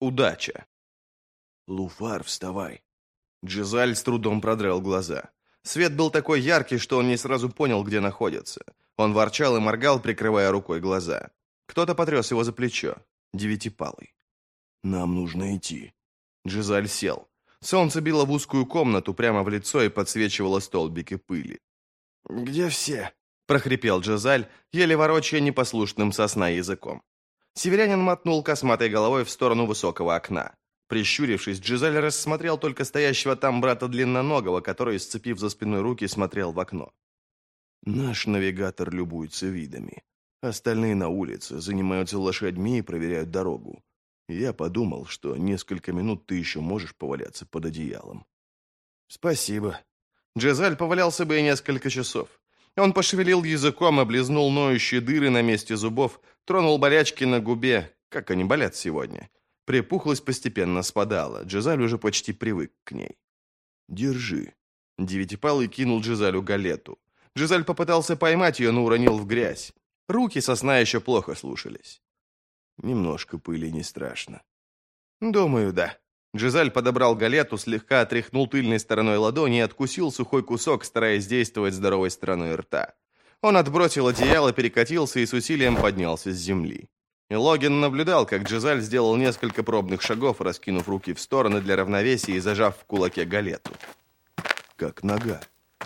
Удача. «Луфар, вставай!» Джизаль с трудом продрал глаза. Свет был такой яркий, что он не сразу понял, где находится. Он ворчал и моргал, прикрывая рукой глаза. Кто-то потряс его за плечо. Девятипалый. «Нам нужно идти». Джизаль сел. Солнце било в узкую комнату прямо в лицо и подсвечивало столбики пыли. «Где все?» – прохрипел Джизаль, еле ворочая непослушным со сна языком. Северянин мотнул косматой головой в сторону высокого окна. Прищурившись, Джизаль рассмотрел только стоящего там брата Длинноногого, который, сцепив за спиной руки, смотрел в окно. «Наш навигатор любуется видами. Остальные на улице занимаются лошадьми и проверяют дорогу. Я подумал, что несколько минут ты еще можешь поваляться под одеялом». «Спасибо». Джизаль повалялся бы и несколько часов. Он пошевелил языком, облизнул ноющие дыры на месте зубов, тронул болячки на губе, как они болят сегодня. Припухлость постепенно спадала, Джизаль уже почти привык к ней. «Держи». Девятипалый кинул Джизалю галету. Джизаль попытался поймать ее, но уронил в грязь. Руки со сна еще плохо слушались. «Немножко пыли не страшно». «Думаю, да». Джизаль подобрал галету, слегка отряхнул тыльной стороной ладони и откусил сухой кусок, стараясь действовать здоровой стороной рта. Он отбросил одеяло, перекатился и с усилием поднялся с земли. И Логин наблюдал, как Джизаль сделал несколько пробных шагов, раскинув руки в стороны для равновесия и зажав в кулаке галету. «Как нога».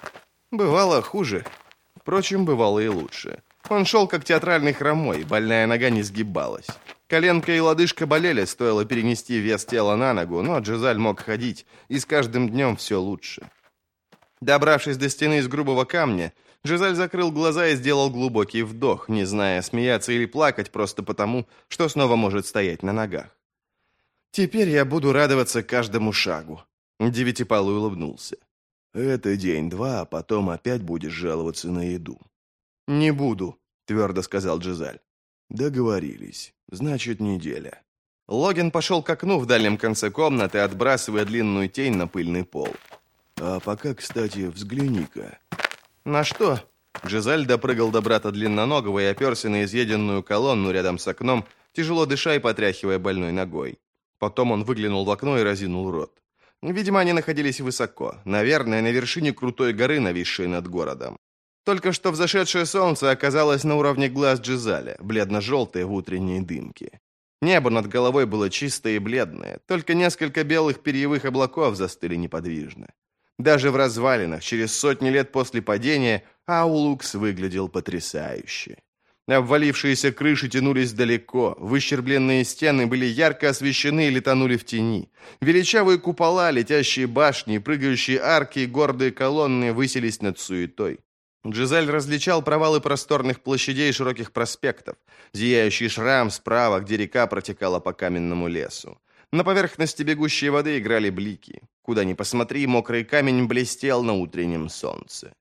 Бывало хуже. Впрочем, бывало и лучше. Он шел, как театральный хромой, больная нога не сгибалась. Коленка и лодыжка болели, стоило перенести вес тела на ногу, но Джизаль мог ходить, и с каждым днем все лучше. Добравшись до стены из грубого камня, Джизаль закрыл глаза и сделал глубокий вдох, не зная, смеяться или плакать, просто потому, что снова может стоять на ногах. «Теперь я буду радоваться каждому шагу», — Девятипалый улыбнулся. «Это день-два, а потом опять будешь жаловаться на еду». «Не буду», — твердо сказал Джизаль. «Договорились. Значит, неделя». Логин пошел к окну в дальнем конце комнаты, отбрасывая длинную тень на пыльный пол. «А пока, кстати, взгляни-ка». «На что?» Джизаль допрыгал до брата Длинноногого и оперся на изъеденную колонну рядом с окном, тяжело дыша и потряхивая больной ногой. Потом он выглянул в окно и разинул рот. Видимо, они находились высоко, наверное, на вершине крутой горы, нависшей над городом. Только что взошедшее солнце оказалось на уровне глаз Джизаля, бледно-желтое в утренней дымке. Небо над головой было чистое и бледное, только несколько белых перьевых облаков застыли неподвижно. Даже в развалинах, через сотни лет после падения, Аулукс выглядел потрясающе. Обвалившиеся крыши тянулись далеко, выщербленные стены были ярко освещены или тонули в тени. Величавые купола, летящие башни, прыгающие арки и гордые колонны высились над суетой. Джизаль различал провалы просторных площадей и широких проспектов, зияющий шрам справа, где река протекала по каменному лесу. На поверхности бегущей воды играли блики. Куда ни посмотри, мокрый камень блестел на утреннем солнце.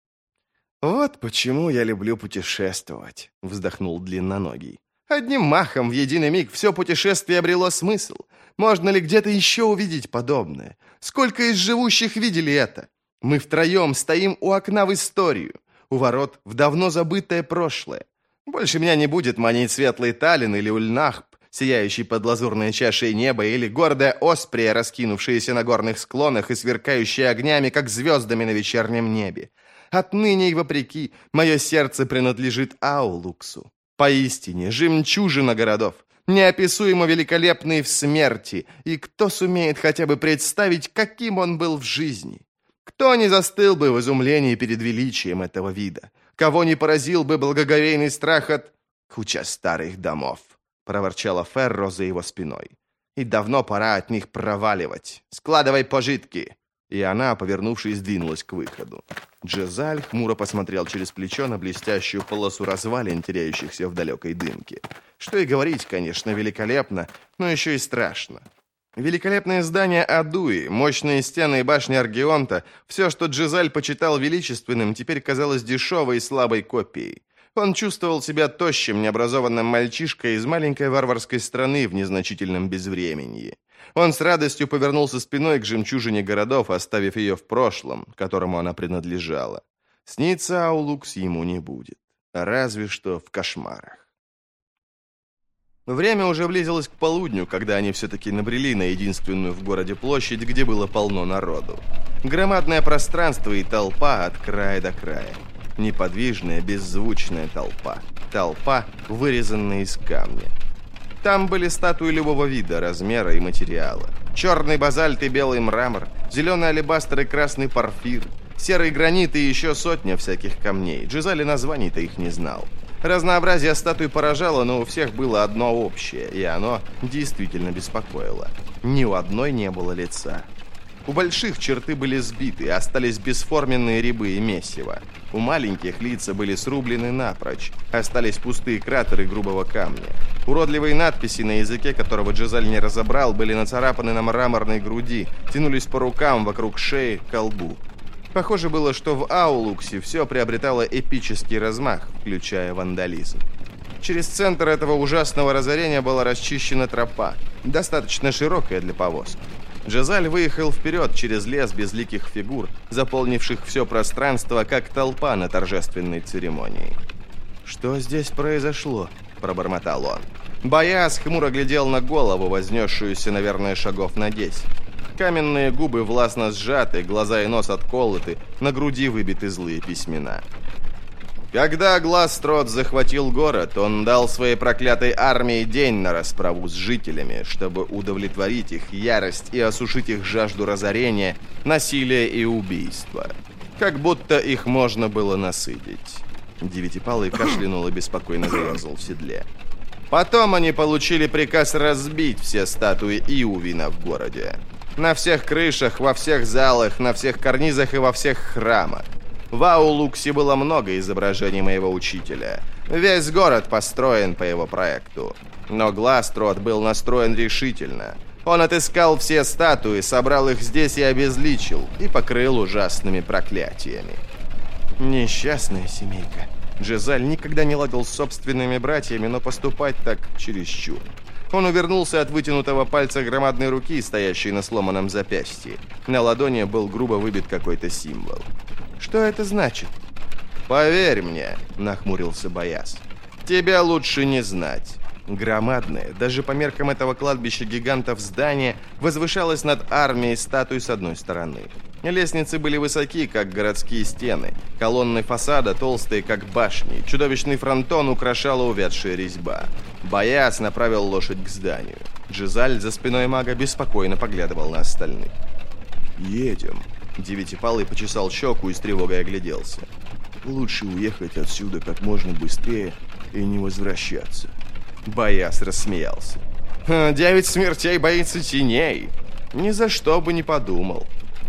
«Вот почему я люблю путешествовать», — вздохнул Длинноногий. «Одним махом в единый миг все путешествие обрело смысл. Можно ли где-то еще увидеть подобное? Сколько из живущих видели это? Мы втроем стоим у окна в историю, у ворот в давно забытое прошлое. Больше меня не будет манить светлый Таллин или Ульнахп, сияющий под лазурной чашей неба, или гордая Осприя, раскинувшаяся на горных склонах и сверкающая огнями, как звездами на вечернем небе. Отныне и вопреки, мое сердце принадлежит Аулуксу. Поистине, жемчужина городов, неописуемо великолепный в смерти, и кто сумеет хотя бы представить, каким он был в жизни? Кто не застыл бы в изумлении перед величием этого вида? Кого не поразил бы благоговейный страх от... «Куча старых домов», — проворчала Ферро за его спиной. «И давно пора от них проваливать. Складывай пожитки!» И она, повернувшись, двинулась к выходу. Джизаль хмуро посмотрел через плечо на блестящую полосу развалин, теряющихся в далекой дымке. Что и говорить, конечно, великолепно, но еще и страшно. Великолепное здание Адуи, мощные стены и башни Аргионта, все, что Джизаль почитал величественным, теперь казалось дешевой и слабой копией. Он чувствовал себя тощим, необразованным мальчишкой из маленькой варварской страны в незначительном безвременье. Он с радостью повернулся спиной к жемчужине городов, оставив ее в прошлом, которому она принадлежала. Снится Аулукс ему не будет, разве что в кошмарах. Время уже близилось к полудню, когда они все-таки набрели на единственную в городе площадь, где было полно народу. Громадное пространство и толпа от края до края. Неподвижная, беззвучная толпа. Толпа, вырезанная из камня. Там были статуи любого вида, размера и материала. Черный базальт и белый мрамор, зеленый алебастр и красный порфир, серый гранит и еще сотня всяких камней. Джизаль названий-то их не знал. Разнообразие статуй поражало, но у всех было одно общее, и оно действительно беспокоило. Ни у одной не было лица. У больших черты были сбиты, остались бесформенные рябы и месиво. У маленьких лица были срублены напрочь, остались пустые кратеры грубого камня. Уродливые надписи, на языке которого Джизаль не разобрал, были нацарапаны на мраморной груди, тянулись по рукам, вокруг шеи, к колбу. Похоже было, что в Аулуксе все приобретало эпический размах, включая вандализм. Через центр этого ужасного разорения была расчищена тропа, достаточно широкая для повозки. Джизаль выехал вперед через лес безликих фигур, заполнивших все пространство, как толпа на торжественной церемонии. «Что здесь произошло?» – пробормотал он. Бояз хмуро глядел на голову, вознесшуюся, наверное, шагов на 10. Каменные губы властно сжаты, глаза и нос отколоты, на груди выбиты злые письмена. Когда Гластрод захватил город, он дал своей проклятой армии день на расправу с жителями, чтобы удовлетворить их ярость и осушить их жажду разорения, насилия и убийства. Как будто их можно было насытить. Девятипалый кашлянул и беспокойно заерзал в седле. Потом они получили приказ разбить все статуи Иувина в городе. На всех крышах, во всех залах, на всех карнизах и во всех храмах. В Аулуксе было много изображений моего учителя. Весь город построен по его проекту. Но Гластрод был настроен решительно. Он отыскал все статуи, собрал их здесь и обезличил, и покрыл ужасными проклятиями. Несчастная семейка. Джизаль никогда не ладил с собственными братьями, но поступать так чересчур. Он увернулся от вытянутого пальца громадной руки, стоящей на сломанном запястье. На ладони был грубо выбит какой-то символ. «Что это значит?» «Поверь мне», — нахмурился Бояз. «Тебя лучше не знать». Громадное, даже по меркам этого кладбища гигантов здание, возвышалось над армией статуй с одной стороны. Лестницы были высоки, как городские стены, колонны фасада толстые, как башни, чудовищный фронтон украшала увядшая резьба. Бояз направил лошадь к зданию. Джизаль за спиной мага беспокойно поглядывал на остальных. «Едем». Девятипалый почесал щеку и с тревогой огляделся. «Лучше уехать отсюда как можно быстрее и не возвращаться». Бояз рассмеялся. «Девять смертей боится теней. Ни за что бы не подумал».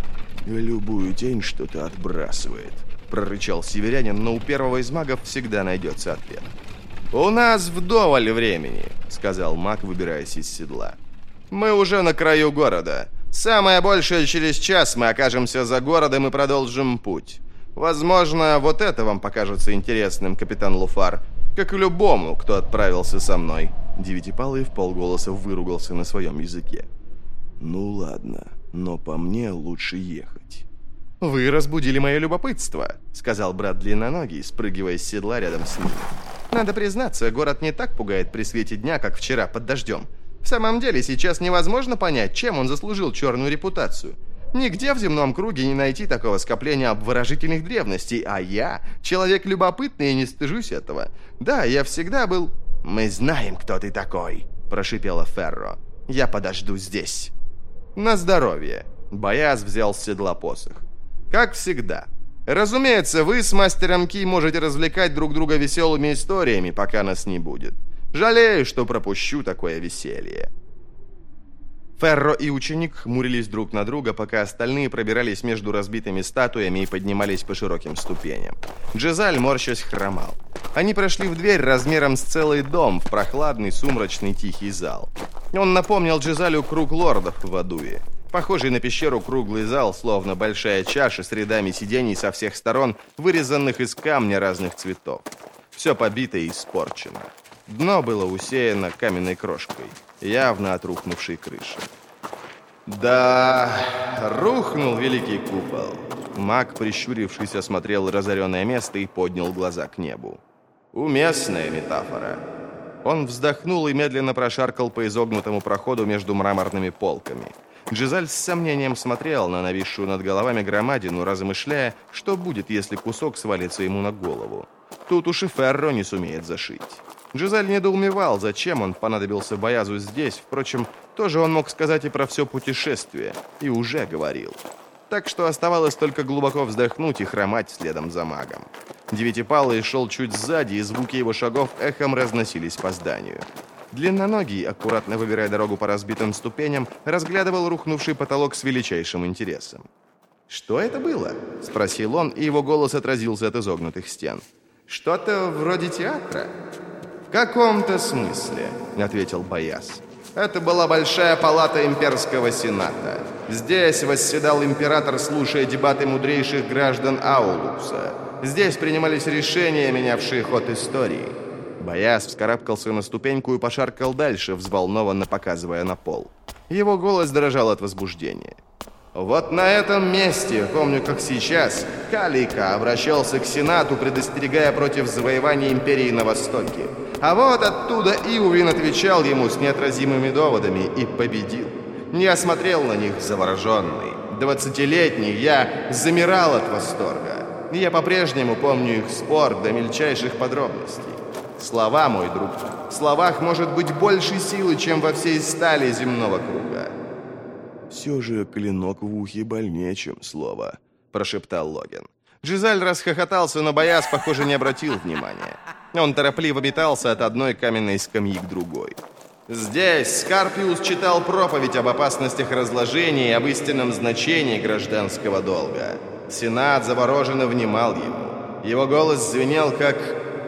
«Любую тень что-то отбрасывает», — прорычал северянин, но у первого из магов всегда найдется ответ. «У нас вдоволь времени», — сказал маг, выбираясь из седла. «Мы уже на краю города. Самое большее через час мы окажемся за городом и продолжим путь. Возможно, вот это вам покажется интересным, капитан Луфар, как и любому, кто отправился со мной». Девятипалый вполголоса выругался на своем языке. «Ну ладно, но по мне лучше ехать». «Вы разбудили мое любопытство», — сказал брат Длинноногий, спрыгивая с седла рядом с ним. «Надо признаться, город не так пугает при свете дня, как вчера под дождем. В самом деле, сейчас невозможно понять, чем он заслужил черную репутацию. Нигде в земном круге не найти такого скопления обворожительных древностей, а я человек любопытный и не стыжусь этого. Да, я всегда был...» «Мы знаем, кто ты такой», — прошипела Ферро. «Я подожду здесь». «На здоровье», — Бояз взял с седла посох. «Как всегда. Разумеется, вы с мастером Ки можете развлекать друг друга веселыми историями, пока нас не будет. Жалею, что пропущу такое веселье». Ферро и ученик хмурились друг на друга, пока остальные пробирались между разбитыми статуями и поднимались по широким ступеням. Джизаль, морщась, хромал. Они прошли в дверь размером с целый дом в прохладный, сумрачный, тихий зал. Он напомнил Джизалю круг лордов в Адуе. Похожий на пещеру круглый зал, словно большая чаша с рядами сидений со всех сторон, вырезанных из камня разных цветов. Все побито и испорчено. Дно было усеяно каменной крошкой, явно от рухнувшей крыши. Да, рухнул великий купол. Маг, прищурившись, осмотрел разоренное место и поднял глаза к небу. Уместная метафора. Он вздохнул и медленно прошаркал по изогнутому проходу между мраморными полками. Джизаль с сомнением смотрел на нависшую над головами громадину, размышляя, что будет, если кусок свалится ему на голову. Тут уж и Ферро не сумеет зашить. Джизаль недоумевал, зачем он понадобился Боязу здесь. Впрочем, тоже он мог сказать и про все путешествие, и уже говорил. Так что оставалось только глубоко вздохнуть и хромать следом за магом. Девятипалый шел чуть сзади, и звуки его шагов эхом разносились по зданию. Длинноногий, аккуратно выбирая дорогу по разбитым ступеням, разглядывал рухнувший потолок с величайшим интересом. «Что это было?» – спросил он, и его голос отразился от изогнутых стен. «Что-то вроде театра?» «В каком-то смысле», – ответил Бояз. «Это была большая палата имперского сената. Здесь восседал император, слушая дебаты мудрейших граждан Аулукса. Здесь принимались решения, менявшие ход истории». Бояз вскарабкался на ступеньку и пошаркал дальше, взволнованно показывая на пол. Его голос дрожал от возбуждения. «Вот на этом месте, помню как сейчас, Калика обращался к Сенату, предостерегая против завоевания империи на Востоке. А вот оттуда Иувин отвечал ему с неотразимыми доводами и победил. Я смотрел на них завороженный. 20-летний я замирал от восторга. Я по-прежнему помню их спор до мельчайших подробностей. Слова, мой друг, в словах может быть больше силы, чем во всей стали земного круга». «Все же клинок в ухе больнее, чем слово», – прошептал Логин. Джизаль расхохотался, но Бояз, похоже, не обратил внимания. Он торопливо метался от одной каменной скамьи к другой. Здесь Скарпиус читал проповедь об опасностях разложения и об истинном значении гражданского долга. Сенат завороженно внимал ему. Его голос звенел как...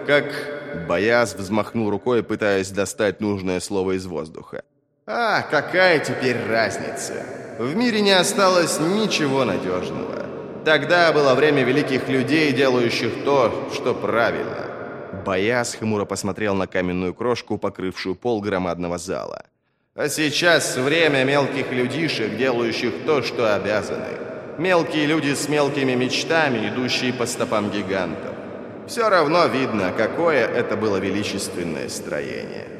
Бояз взмахнул рукой, пытаясь достать нужное слово из воздуха. «А, какая теперь разница? В мире не осталось ничего надежного. Тогда было время великих людей, делающих то, что правильно». Бояз хмуро посмотрел на каменную крошку, покрывшую пол громадного зала. «А сейчас время мелких людишек, делающих то, что обязаны. Мелкие люди с мелкими мечтами, идущие по стопам гигантов. Все равно видно, какое это было величественное строение».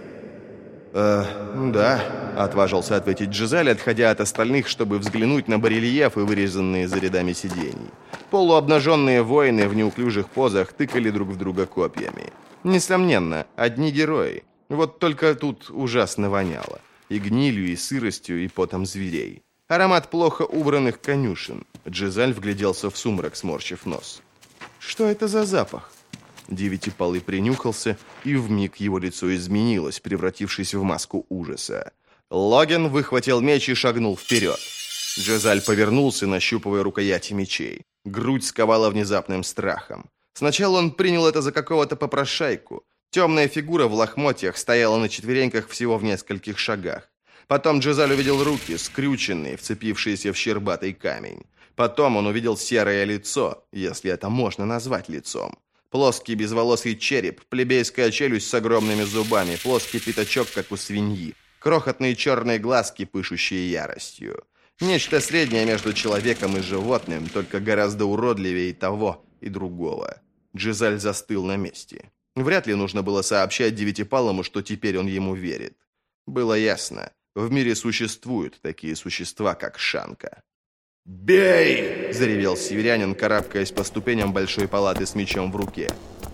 «Да», — отважился ответить Джизаль, отходя от остальных, чтобы взглянуть на барельефы, вырезанные за рядами сидений. Полуобнаженные воины в неуклюжих позах тыкали друг в друга копьями. Несомненно, одни герои. Вот только тут ужасно воняло. И гнилью, и сыростью, и потом зверей. Аромат плохо убранных конюшен. Джизаль вгляделся в сумрак, сморщив нос. «Что это за запах?» Девятипалый принюхался, и вмиг его лицо изменилось, превратившись в маску ужаса. Логин выхватил меч и шагнул вперед. Джизаль повернулся, нащупывая рукояти мечей. Грудь сковала внезапным страхом. Сначала он принял это за какого-то попрошайку. Темная фигура в лохмотьях стояла на четвереньках всего в нескольких шагах. Потом Джизаль увидел руки, скрюченные, вцепившиеся в щербатый камень. Потом он увидел серое лицо, если это можно назвать лицом. Плоский безволосый череп, плебейская челюсть с огромными зубами, плоский пятачок, как у свиньи, крохотные черные глазки, пышущие яростью. Нечто среднее между человеком и животным, только гораздо уродливее и того, и другого. Джизаль застыл на месте. Вряд ли нужно было сообщать Девятипалому, что теперь он ему верит. Было ясно, в мире существуют такие существа, как Шанка. «Бей!» – заревел северянин, карабкаясь по ступеням большой палаты с мечом в руке.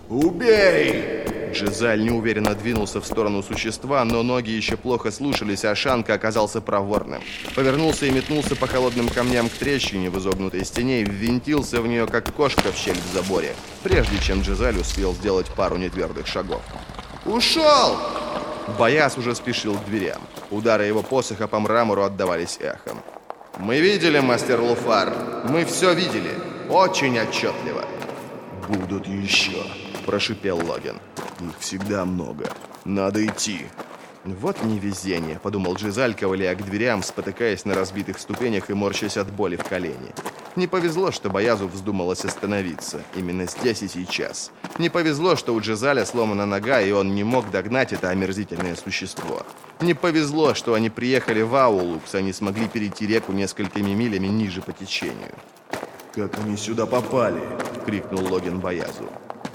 «Убей!» Джизаль неуверенно двинулся в сторону существа, но ноги еще плохо слушались, а Шанка оказался проворным. Повернулся и метнулся по холодным камням к трещине в изогнутой стене и ввинтился в нее, как кошка в щель в заборе, прежде чем Джизаль успел сделать пару нетвердых шагов. «Ушел!» Бояз уже спешил к дверям. Удары его посоха по мрамору отдавались эхом. «Мы видели, мастер Луфар. Мы все видели. Очень отчетливо». «Будут еще», – прошипел Логин. «Их всегда много. Надо идти». «Вот невезение», – подумал Джизаль, ковыляя к дверям, спотыкаясь на разбитых ступенях и морщась от боли в колене. Не повезло, что Боязу вздумалось остановиться. Именно здесь и сейчас. Не повезло, что у Джизаля сломана нога, и он не мог догнать это омерзительное существо. Не повезло, что они приехали в Аулукс, а не смогли перейти реку несколькими милями ниже по течению. «Как они сюда попали?» – крикнул Логин Боязу.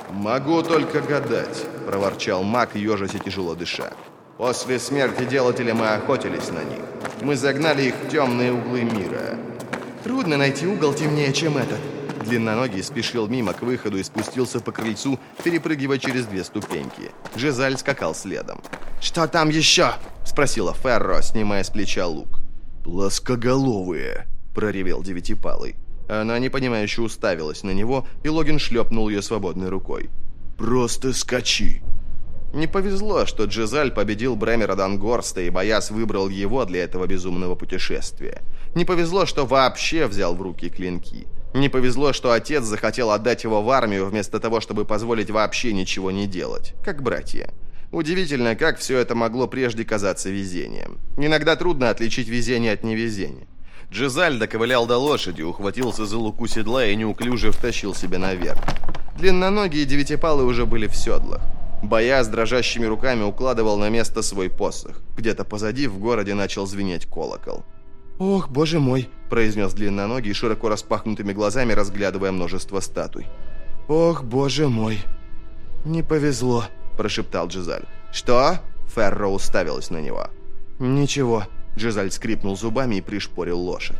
«Могу только гадать», — проворчал маг, ежась и тяжело дыша. «После смерти делателя мы охотились на них. Мы загнали их в темные углы мира». «Трудно найти угол темнее, чем этот». Длинноногий спешил мимо к выходу и спустился по крыльцу, перепрыгивая через 2 ступеньки. Жизаль скакал следом. «Что там еще?» — спросила Ферро, снимая с плеча лук. «Плоскоголовые», — проревел Девятипалый. Она непонимающе уставилась на него, и Логин шлепнул ее свободной рукой. «Просто скачи». Не повезло, что Джизаль победил Бремера Дангорста, и Бояс выбрал его для этого безумного путешествия. Не повезло, что вообще взял в руки клинки. Не повезло, что отец захотел отдать его в армию, вместо того, чтобы позволить вообще ничего не делать, как братья. Удивительно, как все это могло прежде казаться везением. Иногда трудно отличить везение от невезения. Джизаль доковылял до лошади, ухватился за луку седла и неуклюже втащил себя наверх. Длинноногие девятипалы уже были в седлах. Бояс дрожащими руками укладывал на место свой посох. Где-то позади в городе начал звенеть колокол. «Ох, боже мой!» – произнес длинноногий, широко распахнутыми глазами разглядывая множество статуй. «Ох, боже мой! Не повезло!» – прошептал Джизаль. «Что?» – Ферро уставилась на него. «Ничего». Джизаль скрипнул зубами и пришпорил лошадь.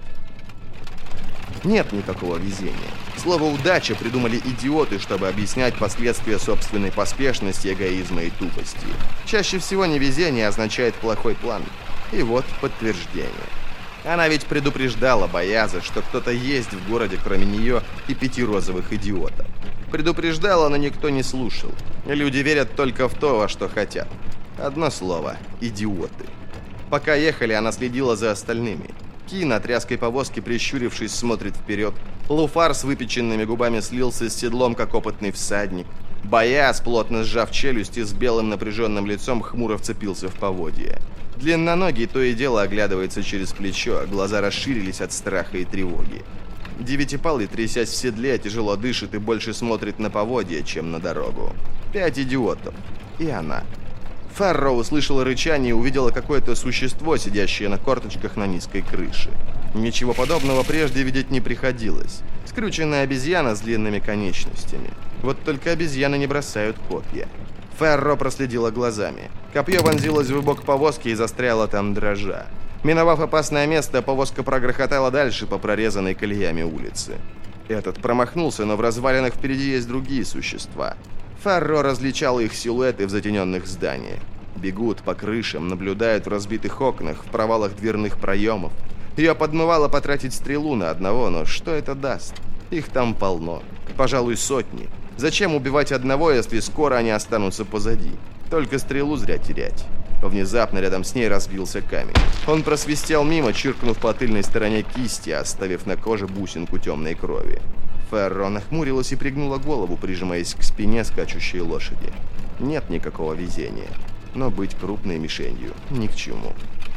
Нет никакого везения. Слово «удача» придумали идиоты, чтобы объяснять последствия собственной поспешности, эгоизма и тупости. Чаще всего невезение означает плохой план. И вот подтверждение. Она ведь предупреждала Бояза, что кто-то есть в городе, кроме нее и 5 розовых идиотов. Предупреждала, но никто не слушал. Люди верят только в то, во что хотят. Одно слово – идиоты. Пока ехали, она следила за остальными. Ки на тряской повозке, прищурившись, смотрит вперед. Луфар с выпеченными губами слился с седлом, как опытный всадник. Бояс, плотно сжав челюсти, с белым напряженным лицом хмуро вцепился в поводья. Длинноногий то и дело оглядывается через плечо, глаза расширились от страха и тревоги. Девятипалый, трясясь в седле, тяжело дышит и больше смотрит на поводья, чем на дорогу. 5 идиотов. И она. Ферро услышала рычание и увидела какое-то существо, сидящее на корточках на низкой крыше. Ничего подобного прежде видеть не приходилось. Скрюченная обезьяна с длинными конечностями. Вот только обезьяны не бросают копья. Ферро проследила глазами. Копье вонзилось в бок повозки и застряло там дрожа. Миновав опасное место, повозка прогрохотала дальше по прорезанной колеями улице. Этот промахнулся, но в развалинах впереди есть другие существа. Ферро различала их силуэты в затененных зданиях. Бегут по крышам, наблюдают в разбитых окнах, в провалах дверных проемов. Ее подмывало потратить стрелу на одного, но что это даст? Их там полно. Пожалуй, сотни. Зачем убивать одного, если скоро они останутся позади? Только стрелу зря терять. Внезапно рядом с ней разбился камень. Он просвистел мимо, чиркнув по тыльной стороне кисти, оставив на коже бусинку темной крови. Ферро нахмурилась и пригнула голову, прижимаясь к спине скачущей лошади. Нет никакого везения. Но быть крупной мишенью ни к чему.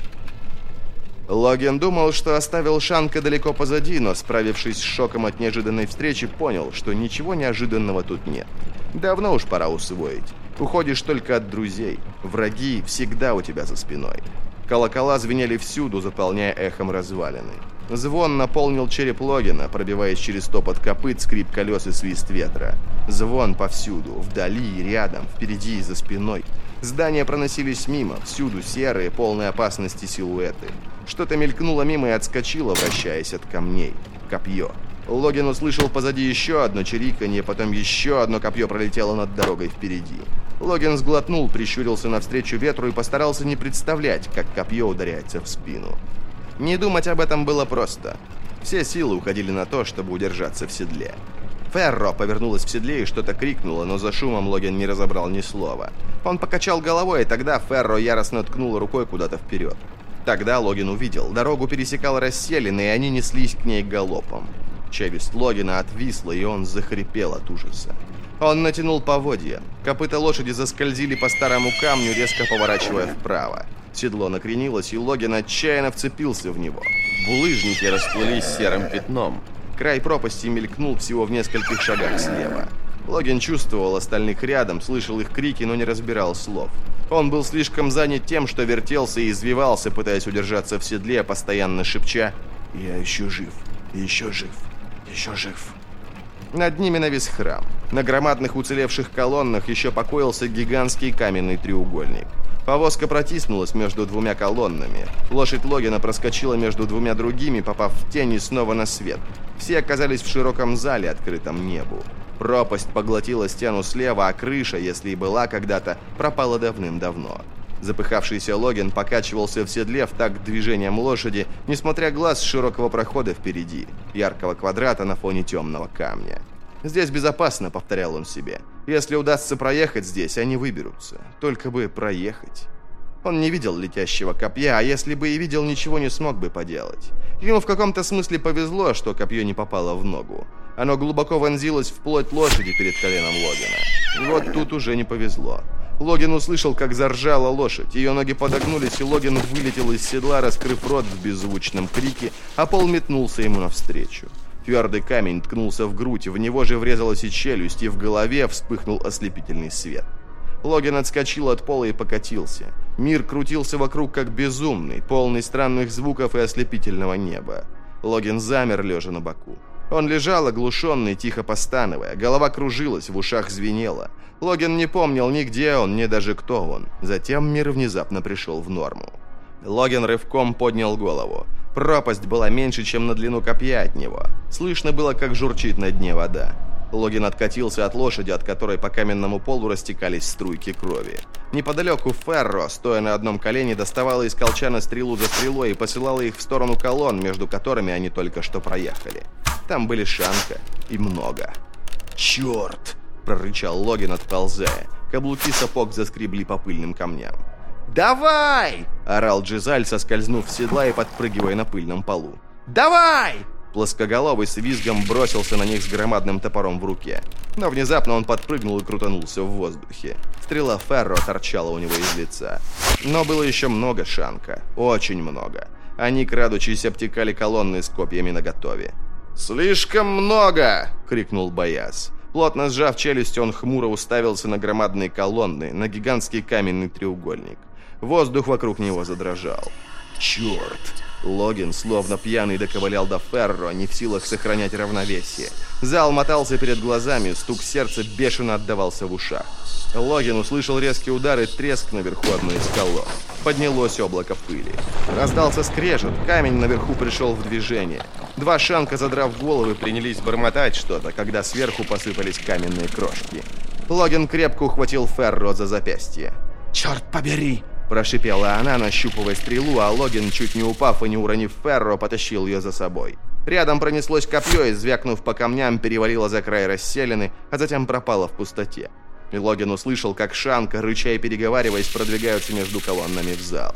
Логин думал, что оставил Шанка далеко позади, но, справившись с шоком от неожиданной встречи, понял, что ничего неожиданного тут нет. Давно уж пора усвоить. Уходишь только от друзей. Враги всегда у тебя за спиной. Колокола звенели всюду, заполняя эхом развалины. Звон наполнил череп Логина, пробиваясь через топот копыт, скрип колес и свист ветра. Звон повсюду, вдали, рядом, впереди и за спиной. Здания проносились мимо, всюду серые, полные опасности силуэты. Что-то мелькнуло мимо и отскочило, вращаясь от камней. Копье. Логин услышал позади еще одно чириканье, потом еще одно копье пролетело над дорогой впереди. Логин сглотнул, прищурился навстречу ветру и постарался не представлять, как копье ударяется в спину. Не думать об этом было просто. Все силы уходили на то, чтобы удержаться в седле. Ферро повернулась в седле и что-то крикнула, но за шумом Логин не разобрал ни слова. Он покачал головой, и тогда Ферро яростно ткнула рукой куда-то вперед. Тогда Логин увидел, дорогу пересекал расселин, и они неслись к ней галопом. Челюсть Логина отвисла, и он захрипел от ужаса. Он натянул поводья. Копыта лошади заскользили по старому камню, резко поворачивая вправо. Седло накренилось, и Логин отчаянно вцепился в него. Булыжники расплылись серым пятном. Край пропасти мелькнул всего в нескольких шагах слева. Логин чувствовал остальных рядом, слышал их крики, но не разбирал слов. Он был слишком занят тем, что вертелся и извивался, пытаясь удержаться в седле, постоянно шепча: «Я еще жив, еще жив, еще жив». Над ними навис храм. На громадных уцелевших колоннах еще покоился гигантский каменный треугольник. Повозка протиснулась между двумя колоннами. Лошадь Логина проскочила между двумя другими, попав в тень и снова на свет. Все оказались в широком зале, открытом небу. Пропасть поглотила стену слева, а крыша, если и была когда-то, пропала давным-давно. Запыхавшийся Логин покачивался в седле в такт движением лошади, несмотря глаз с широкого прохода впереди, яркого квадрата на фоне темного камня. «Здесь безопасно», — повторял он себе. «Если удастся проехать здесь, они выберутся. Только бы проехать». Он не видел летящего копья, а если бы и видел, ничего не смог бы поделать. Ему в каком-то смысле повезло, что копье не попало в ногу. Оно глубоко вонзилось в плоть лошади перед коленом Логина. Вот тут уже не повезло. Логин услышал, как заржала лошадь. Ее ноги подогнулись, и Логин вылетел из седла, раскрыв рот в беззвучном крике, а пол метнулся ему навстречу. Твердый камень ткнулся в грудь, в него же врезалась и челюсть, и в голове вспыхнул ослепительный свет. Логин отскочил от пола и покатился. Мир крутился вокруг как безумный, полный странных звуков и ослепительного неба. Логин замер, лежа на боку. Он лежал оглушенный, тихо постановая, голова кружилась, в ушах звенело. Логин не помнил ни где он, ни даже кто он. Затем мир внезапно пришел в норму. Логин рывком поднял голову. Пропасть была меньше, чем на длину копья от него. Слышно было, как журчит на дне вода. Логин откатился от лошади, от которой по каменному полу растекались струйки крови. Неподалеку Ферро, стоя на одном колене, доставала из колчана стрелу за стрелой и посылала их в сторону колонн, между которыми они только что проехали. Там были Шанка и много. «Черт!» – прорычал Логин, отползая. Каблуки сапог заскребли по пыльным камням. «Давай!» – орал Джизаль, соскользнув с седла и подпрыгивая на пыльном полу. «Давай!» Плоскоголовый с визгом бросился на них с громадным топором в руке. Но внезапно он подпрыгнул и крутанулся в воздухе. Стрела Ферро торчала у него из лица. Но было еще много Шанка. Очень много. Они, крадучись, обтекали колонны с копьями наготове. «Слишком много!» — крикнул Бояз. Плотно сжав челюсть, он хмуро уставился на громадные колонны, на гигантский каменный треугольник. Воздух вокруг него задрожал. «Черт!» Логин, словно пьяный, доковылял до Ферро, не в силах сохранять равновесие. Зал мотался перед глазами, стук сердца бешено отдавался в ушах. Логин услышал резкий удар и треск наверху одной из колонн. Поднялось облако пыли. Раздался скрежет, камень наверху пришел в движение. Два Шанка, задрав головы, принялись бормотать что-то, когда сверху посыпались каменные крошки. Логин крепко ухватил Ферро за запястье. «Черт побери!» – прошипела она, нащупывая стрелу, а Логин, чуть не упав и не уронив Ферро, потащил ее за собой. Рядом пронеслось копье и, звякнув по камням, перевалило за край расселины, а затем пропало в пустоте. И Логин услышал, как Шанка, рыча и переговариваясь, продвигаются между колоннами в зал.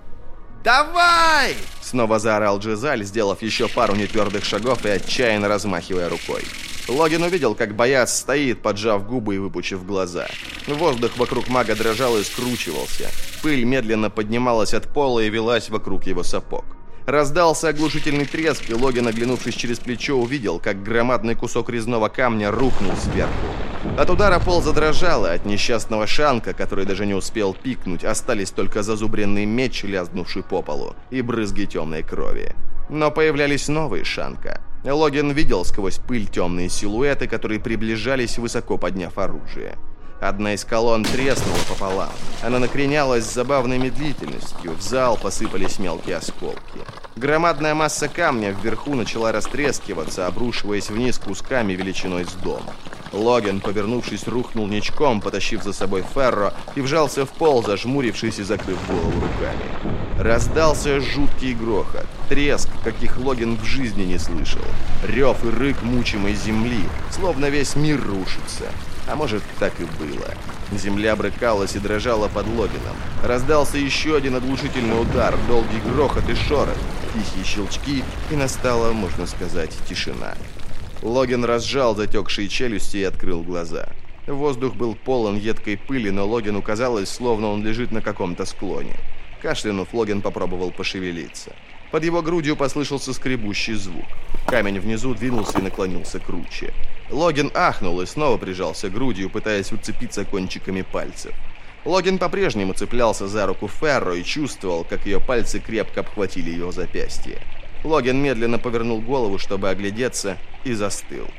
«Давай!» – снова заорал Джизаль, сделав еще пару нетвердых шагов и отчаянно размахивая рукой. Логин увидел, как Бояз стоит, поджав губы и выпучив глаза. Воздух вокруг мага дрожал и скручивался. Пыль медленно поднималась от пола и велась вокруг его сапог. Раздался оглушительный треск, и Логин, оглянувшись через плечо, увидел, как громадный кусок резного камня рухнул сверху. От удара пол задрожал, и от несчастного Шанка, который даже не успел пикнуть, остались только зазубренный меч, лязнувший по полу, и брызги темной крови. Но появлялись новые Шанка. Логин видел сквозь пыль темные силуэты, которые приближались, высоко подняв оружие. Одна из колонн треснула пополам. Она накренялась с забавной медлительностью. В зал посыпались мелкие осколки. Громадная масса камня вверху начала растрескиваться, обрушиваясь вниз кусками величиной с дом. Логин, повернувшись, рухнул ничком, потащив за собой Ферро, и вжался в пол, зажмурившись и закрыв голову руками. Раздался жуткий грохот, треск, каких Логин в жизни не слышал. Рев и рык мучимой земли, словно весь мир рушится. А может, так и было. Земля брыкалась и дрожала под Логином. Раздался еще один оглушительный удар, долгий грохот и шорох, тихие щелчки, и настала, можно сказать, тишина. Логин разжал затекшие челюсти и открыл глаза. Воздух был полон едкой пыли, но Логину казалось, словно он лежит на каком-то склоне. Кашлянув, Логин попробовал пошевелиться. Под его грудью послышался скребущий звук. Камень внизу двинулся и наклонился круче. Логин ахнул и снова прижался грудью, пытаясь уцепиться кончиками пальцев. Логин по-прежнему цеплялся за руку Ферро и чувствовал, как ее пальцы крепко обхватили его запястье. Логин медленно повернул голову, чтобы оглядеться, и застыл.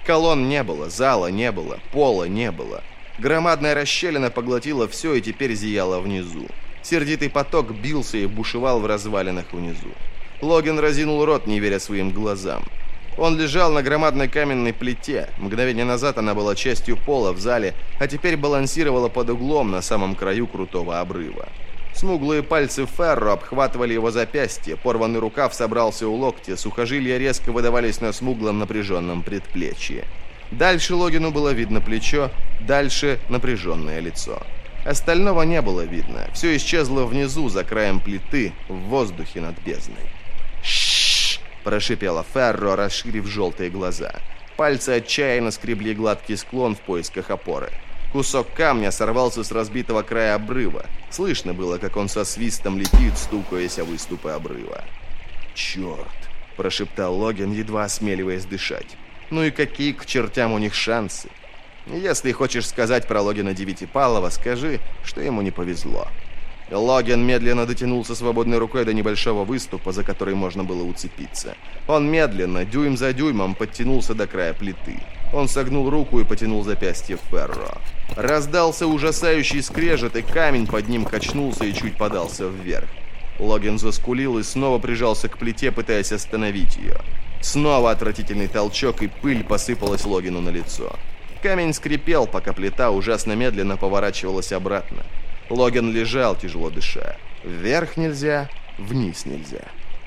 Колонн не было, зала не было, пола не было. Громадная расщелина поглотила все и теперь зияла внизу. Сердитый поток бился и бушевал в развалинах внизу. Логин разинул рот, не веря своим глазам. Он лежал на громадной каменной плите. Мгновение назад она была частью пола в зале, а теперь балансировала под углом на самом краю крутого обрыва. Смуглые пальцы Ферро обхватывали его запястье, порванный рукав собрался у локтя, сухожилия резко выдавались на смуглом напряженном предплечье. Дальше Логину было видно плечо, дальше напряженное лицо. Остального не было видно, все исчезло внизу, за краем плиты, в воздухе над бездной. «Ш-ш-ш!» – прошипела Ферро, расширив желтые глаза. Пальцы отчаянно скребли гладкий склон в поисках опоры. Кусок камня сорвался с разбитого края обрыва. Слышно было, как он со свистом летит, стукаясь о выступы обрыва. «Черт!» – прошептал Логин, едва осмеливаясь дышать. «Ну и какие к чертям у них шансы? Если хочешь сказать про Логина Девятипалова, скажи, что ему не повезло». Логин медленно дотянулся свободной рукой до небольшого выступа, за который можно было уцепиться. Он медленно, дюйм за дюймом, подтянулся до края плиты. Он согнул руку и потянул запястье Ферро. Раздался ужасающий скрежет, и камень под ним качнулся и чуть подался вверх. Логин заскулил и снова прижался к плите, пытаясь остановить ее. Снова отвратительный толчок, и пыль посыпалась Логину на лицо. Камень скрипел, пока плита ужасно медленно поворачивалась обратно. Логин лежал, тяжело дыша. Вверх нельзя, вниз нельзя.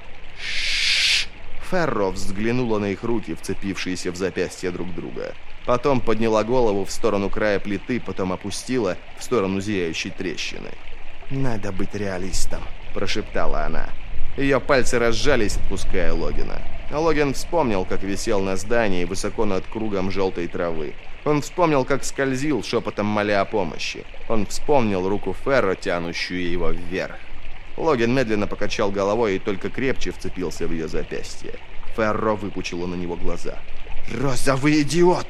Ш-ш-ш! Ферро взглянула на их руки, вцепившиеся в запястья друг друга. Потом подняла голову в сторону края плиты, потом опустила в сторону зияющей трещины. «Надо быть реалистом», – прошептала она. Ее пальцы разжались, отпуская Логина. Логин вспомнил, как висел на здании высоко над кругом желтой травы. Он вспомнил, как скользил, шепотом моля о помощи. Он вспомнил руку Ферро, тянущую его вверх. Логин медленно покачал головой и только крепче вцепился в ее запястье. Ферро выпучила на него глаза. «Розовый идиот!»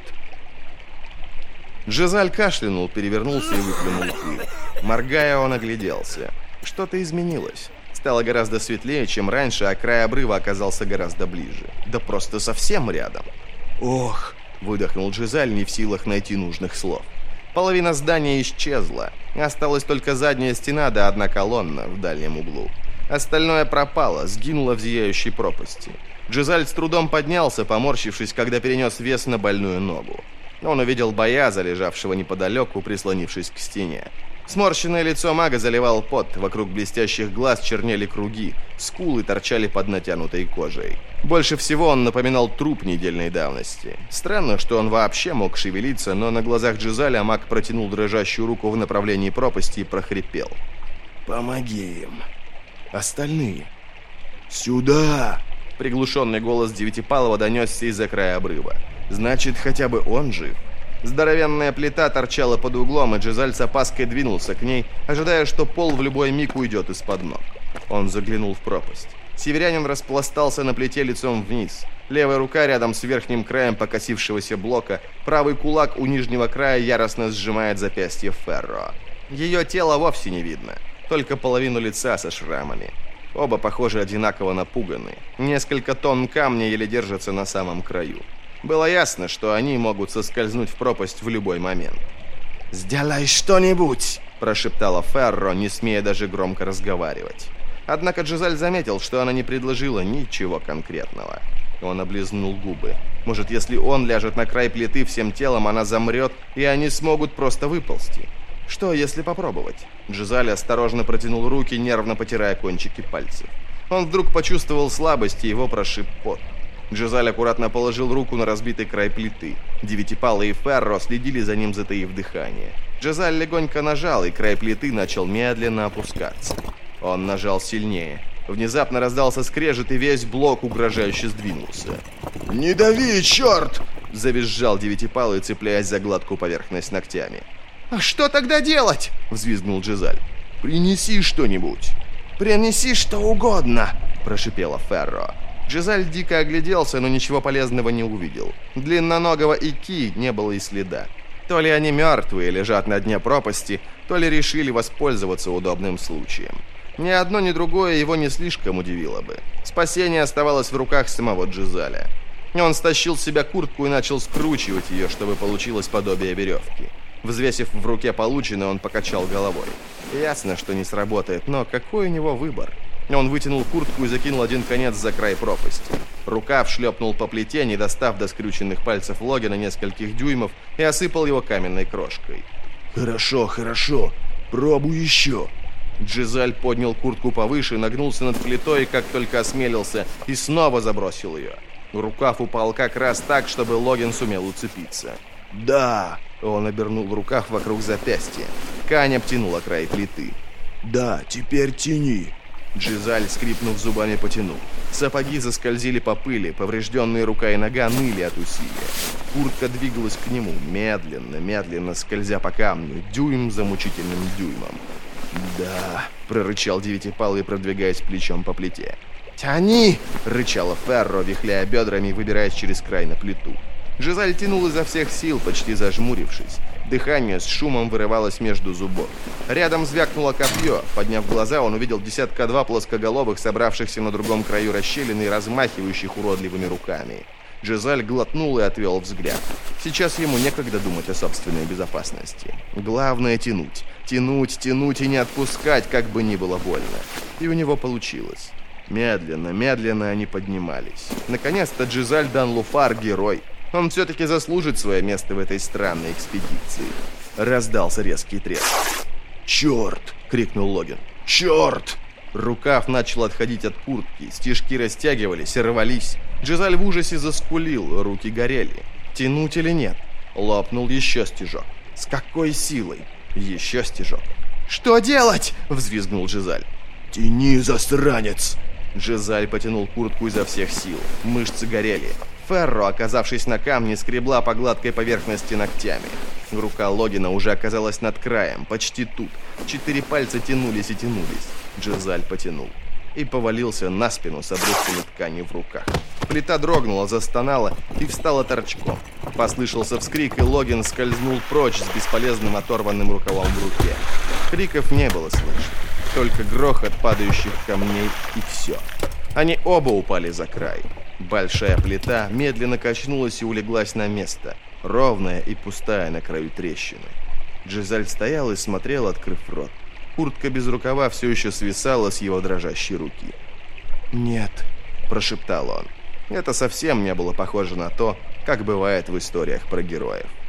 Джезаль кашлянул, перевернулся и выплюнул пыль. Моргая, он огляделся. Что-то изменилось. Стало гораздо светлее, чем раньше, а край обрыва оказался гораздо ближе. Да просто совсем рядом. «Ох!» – выдохнул Джезаль, не в силах найти нужных слов. Половина здания исчезла. Осталась только задняя стена да одна колонна в дальнем углу. Остальное пропало, сгинуло в зияющей пропасти. Джезаль с трудом поднялся, поморщившись, когда перенес вес на больную ногу. Он увидел Бояза, лежавшего неподалеку, прислонившись к стене. Сморщенное лицо мага заливал пот, вокруг блестящих глаз чернели круги, скулы торчали под натянутой кожей. Больше всего он напоминал труп недельной давности. Странно, что он вообще мог шевелиться, но на глазах Джезаля маг протянул дрожащую руку в направлении пропасти и прохрипел. «Помоги им. Остальные. Сюда!» Приглушенный голос Девятипалова донесся из-за края обрыва. Значит, хотя бы он жив. Здоровенная плита торчала под углом, и Джезаль с опаской двинулся к ней, ожидая, что пол в любой миг уйдет из-под ног. Он заглянул в пропасть. Северянин распластался на плите лицом вниз. Левая рука рядом с верхним краем покосившегося блока, правый кулак у нижнего края яростно сжимает запястье Ферро. Ее тело вовсе не видно, только половину лица со шрамами. Оба, похоже, одинаково напуганы. Несколько тонн камня еле держатся на самом краю. Было ясно, что они могут соскользнуть в пропасть в любой момент. «Сделай что-нибудь!» – прошептала Ферро, не смея даже громко разговаривать. Однако Джезаль заметил, что она не предложила ничего конкретного. Он облизнул губы. Может, если он ляжет на край плиты всем телом, она замрет, и они смогут просто выползти. Что, если попробовать? Джезаль осторожно протянул руки, нервно потирая кончики пальцев. Он вдруг почувствовал слабость, и его прошиб пот. Джезаль аккуратно положил руку на разбитый край плиты. Девятипалый и Ферро следили за ним, затаив дыхание. Джезаль легонько нажал, и край плиты начал медленно опускаться. Он нажал сильнее. Внезапно раздался скрежет, и весь блок угрожающе сдвинулся. «Не дави, черт!» – завизжал Девятипалый, цепляясь за гладкую поверхность ногтями. «А что тогда делать?» – взвизгнул Джезаль. «Принеси что-нибудь». «Принеси что угодно!» – прошипела Ферро. Джезаль дико огляделся, но ничего полезного не увидел. Длинноногого Ики не было и следа. То ли они мертвые, лежат на дне пропасти, то ли решили воспользоваться удобным случаем. Ни одно, ни другое его не слишком удивило бы. Спасение оставалось в руках самого Джезаля. Он стащил с себя куртку и начал скручивать ее, чтобы получилось подобие веревки. Взвесив в руке полученное, он покачал головой. Ясно, что не сработает, но какой у него выбор? Он вытянул куртку и закинул один конец за край пропасти. Рукав шлепнул по плите, не достав до скрюченных пальцев Логина нескольких дюймов, и осыпал его каменной крошкой. «Хорошо, хорошо. Пробуй еще». Джизаль поднял куртку повыше, нагнулся над плитой, как только осмелился, и снова забросил ее. Рукав упал как раз так, чтобы Логин сумел уцепиться. «Да!» Он обернул рукав вокруг запястья. Ткань обтянула край плиты. «Да, теперь тяни!» Джизаль, скрипнув зубами, потянул. Сапоги заскользили по пыли, поврежденные рука и нога ныли от усилия. Куртка двигалась к нему, медленно, медленно, скользя по камню, дюйм за мучительным дюймом. «Да!» — прорычал Девятипалый, продвигаясь плечом по плите. «Тяни!» — рычала Ферро, вихляя бедрами и выбираясь через край на плиту. Джизаль тянул изо всех сил, почти зажмурившись. Дыхание с шумом вырывалось между зубов. Рядом звякнуло копье. Подняв глаза, он увидел 1-2 плоскоголовых, собравшихся на другом краю расщелины и размахивающих уродливыми руками. Джизаль глотнул и отвел взгляд. Сейчас ему некогда думать о собственной безопасности. Главное — тянуть. Тянуть, тянуть и не отпускать, как бы ни было больно. И у него получилось. Медленно, медленно они поднимались. Наконец-то Джизаль Данлуфар — герой. Он все-таки заслужит свое место в этой странной экспедиции. Раздался резкий треск. «Черт!» — крикнул Логин. «Черт!» Рукав начал отходить от куртки, стежки растягивались и рвались. Джизаль в ужасе заскулил, руки горели. Тянуть или нет? Лопнул еще стежок. С какой силой? Еще стежок. «Что делать?» — взвизгнул Джизаль. «Тяни, засранец!» Джизаль потянул куртку изо всех сил. Мышцы горели. Ферро, оказавшись на камне, скребла по гладкой поверхности ногтями. Рука Логина уже оказалась над краем, почти тут. 4 пальца тянулись и тянулись. Джизаль потянул. И повалился на спину с обрывками ткани в руках. Плита дрогнула, застонала и встала торчком. Послышался вскрик, и Логин скользнул прочь с бесполезным оторванным рукавом в руке. Криков не было слышно. Только грохот падающих камней и все. Они оба упали за край. Большая плита медленно качнулась и улеглась на место, ровная и пустая на краю трещины. Джизаль стоял и смотрел, открыв рот. Куртка без рукава все еще свисала с его дрожащей руки. «Нет», — прошептал он. Это совсем не было похоже на то, как бывает в историях про героев.